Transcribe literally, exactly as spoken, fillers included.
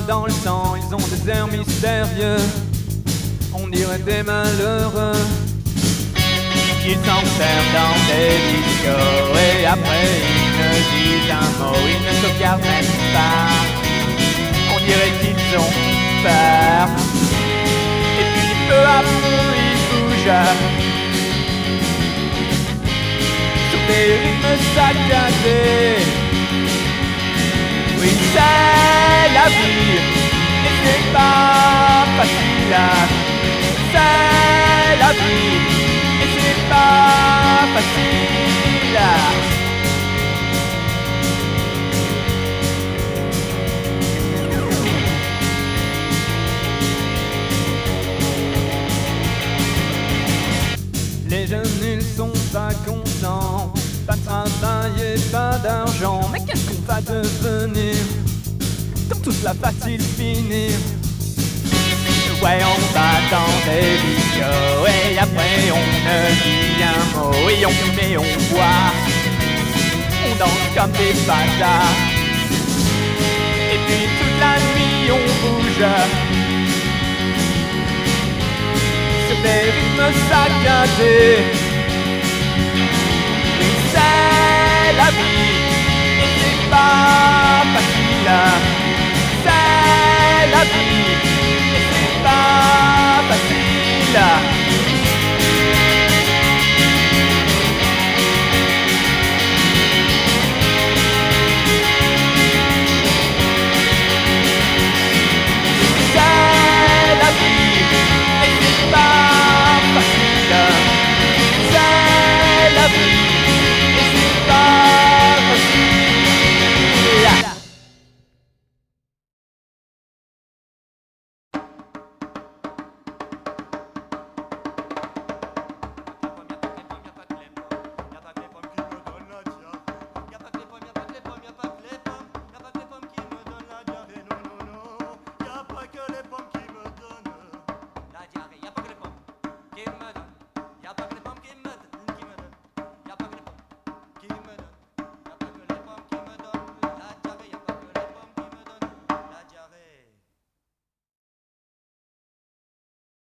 dans le sang, ils ont des airs mystérieux, on dirait des malheureux. Ils s'enferment dans des discos et après ils ne disent un mot, ils ne se regardent même pas. On dirait qu'ils ont peur. Et puis peu à peu ils bougent sur des rythmes saccadés. Oui, c'est la vie et c'est pas facile. C'est la vie et c'est pas facile. Les jeunes ils sont pas contents, pas de travail et pas d'argent. Mais qu'est-ce qu'on va devenir quand tout cela va-t-il finir? Ouais, on va dans des discos et après on ne dit un mot et on fume et on boit, on danse comme des bâtards. Et puis toute la nuit on bouge sur des rythmes saccadés. Oui, c'est la vie et c'est pas facile.